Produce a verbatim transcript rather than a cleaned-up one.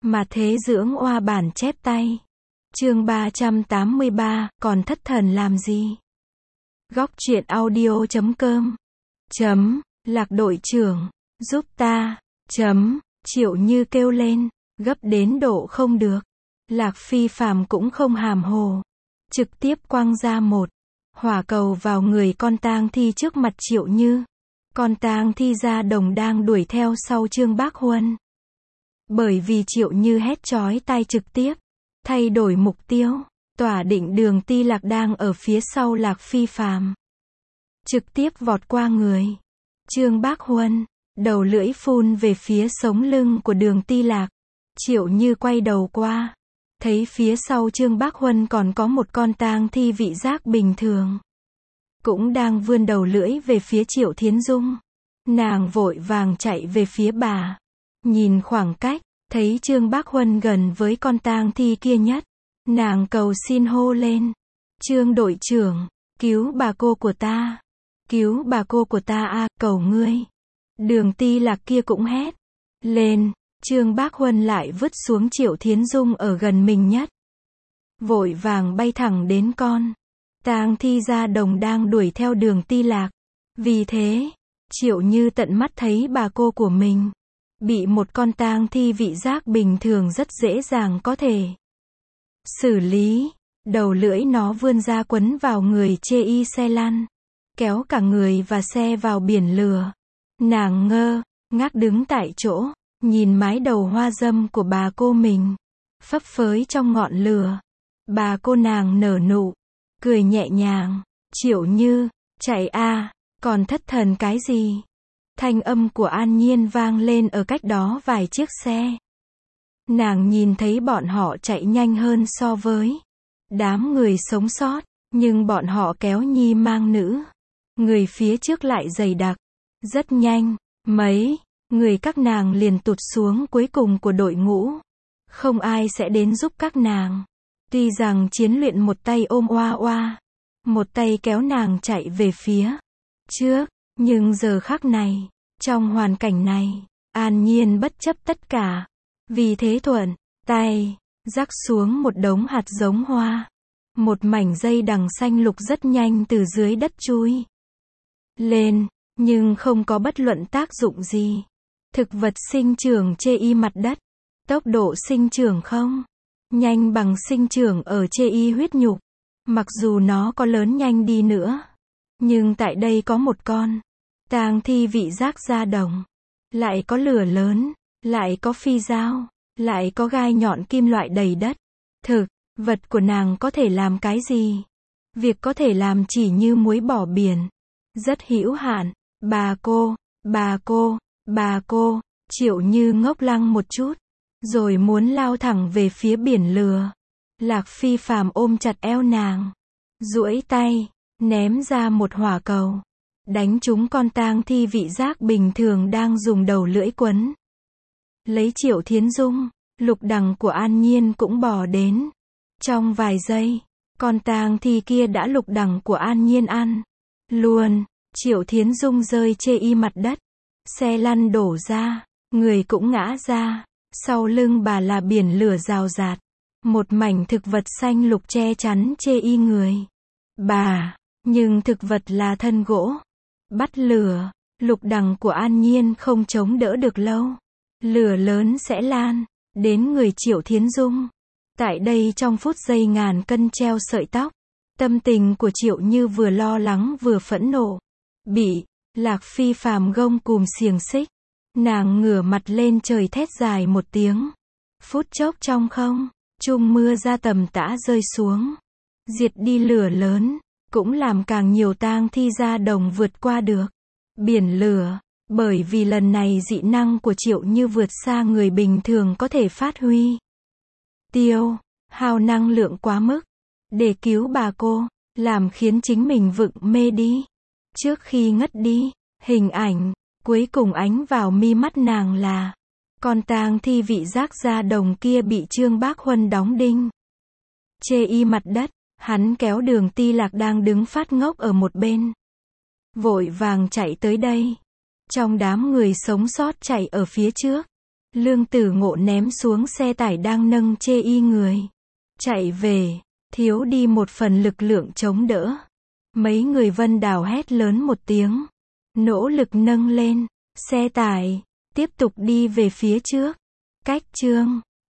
Mà thế dưỡng oa bản chép tay. Chương ba trăm tám mươi ba, còn thất thần làm gì? Góc truyện audio chấm com. Chấm, Lạc đội trưởng, giúp ta. Chấm, Triệu Như kêu lên, gấp đến độ không được. Lạc Phi Phàm cũng không hàm hồ, trực tiếp quăng ra một hỏa cầu vào người con tang thi trước mặt Triệu Như. Con tang thi ra đồng đang đuổi theo sau Trương Bác Huân. Bởi vì Triệu Như hét chói tai trực tiếp thay đổi mục tiêu, tỏa định Đường Ti Lạc đang ở phía sau Lạc Phi Phàm, trực tiếp vọt qua người Trương Bác Huân, đầu lưỡi phun về phía sống lưng của Đường Ti Lạc. Triệu Như quay đầu qua, thấy phía sau Trương Bác Huân còn có một con tang thi vị giác bình thường, cũng đang vươn đầu lưỡi về phía Triệu Thiến Dung. Nàng vội vàng chạy về phía bà, nhìn khoảng cách, thấy Trương Bác Huân gần với con tang thi kia nhất, nàng cầu xin hô lên, Trương đội trưởng, cứu bà cô của ta, cứu bà cô của ta a, cầu ngươi. Đường Ti Lạc kia cũng hét lên. Trương Bác Huân lại vứt xuống Triệu Thiến Dung ở gần mình nhất, vội vàng bay thẳng đến con tang thi ra đồng đang đuổi theo Đường Ti Lạc. Vì thế, Triệu Như tận mắt thấy bà cô của mình bị một con tang thi vị giác bình thường rất dễ dàng có thể xử lý. Đầu lưỡi nó vươn ra quấn vào người chê y xe lăn, kéo cả người và xe vào biển lửa. Nàng ngơ ngác đứng tại chỗ, nhìn mái đầu hoa dâm của bà cô mình phấp phới trong ngọn lửa. Bà cô nàng nở nụ cười nhẹ nhàng. Triệu Như, chạy a, còn thất thần cái gì? Thanh âm của An Nhiên vang lên ở cách đó vài chiếc xe. Nàng nhìn thấy bọn họ chạy nhanh hơn so với đám người sống sót, nhưng bọn họ kéo nhi mang nữ, người phía trước lại dày đặc. Rất nhanh, mấy người các nàng liền tụt xuống cuối cùng của đội ngũ. Không ai sẽ đến giúp các nàng. Tuy rằng Chiến Luyện một tay ôm oa oa, một tay kéo nàng chạy về phía trước, nhưng giờ khắc này, trong hoàn cảnh này, An Nhiên bất chấp tất cả. Vì thế thuận tay rắc xuống một đống hạt giống hoa. Một mảnh dây đằng xanh lục rất nhanh từ dưới đất chui lên, nhưng không có bất luận tác dụng gì. Thực vật sinh trưởng chê y mặt đất, tốc độ sinh trưởng không nhanh bằng sinh trưởng ở chê y huyết nhục. Mặc dù nó có lớn nhanh đi nữa, nhưng tại đây có một con tang thi vị giác da đồng, lại có lửa lớn, lại có phi dao, lại có gai nhọn kim loại đầy đất. Thực vật của nàng có thể làm cái gì? Việc có thể làm chỉ như muối bỏ biển, rất hữu hạn. Bà cô, bà cô, bà cô. Triệu Như ngốc lăng một chút, rồi muốn lao thẳng về phía biển lửa. Lạc Phi Phàm ôm chặt eo nàng, duỗi tay ném ra một hỏa cầu, đánh trúng con tang thi vị giác bình thường đang dùng đầu lưỡi quấn lấy Triệu Thiến Dung. Lục đằng của An Nhiên cũng bò đến. Trong vài giây, con tang thi kia đã lục đằng của An Nhiên ăn luôn. Triệu Thiến Dung rơi chê y mặt đất, xe lăn đổ ra, người cũng ngã ra. Sau lưng bà là biển lửa rào rạt, một mảnh thực vật xanh lục che chắn chê y người bà, nhưng thực vật là thân gỗ, bắt lửa. Lục đằng của An Nhiên không chống đỡ được lâu, lửa lớn sẽ lan đến người Triệu Thiến Dung. Tại đây trong phút giây ngàn cân treo sợi tóc, tâm tình của Triệu Như vừa lo lắng vừa phẫn nộ. Bị Lạc Phi Phàm gông cùm xiềng xích, nàng ngửa mặt lên trời thét dài một tiếng. Phút chốc trong không trung mưa ra tầm tã rơi xuống, diệt đi lửa lớn, cũng làm càng nhiều tang thi ra đồng vượt qua được biển lửa. Bởi vì lần này dị năng của Triệu Như vượt xa người bình thường có thể phát huy, tiêu hao năng lượng quá mức để cứu bà cô, làm khiến chính mình vụng mê đi. Trước khi ngất đi, hình ảnh cuối cùng ánh vào mi mắt nàng là con tang thi vị giác da đồng kia bị Trương Bác Huân đóng đinh chê y mặt đất. Hắn kéo Đường Ti Lạc đang đứng phát ngốc ở một bên, vội vàng chạy tới đây. Trong đám người sống sót chạy ở phía trước, Lương Tử Ngộ ném xuống xe tải đang nâng chê y người. Chạy về, thiếu đi một phần lực lượng chống đỡ. Mấy người Vân Đào hét lớn một tiếng. Nỗ lực nâng lên. Xe tải, tiếp tục đi về phía trước. Cách chương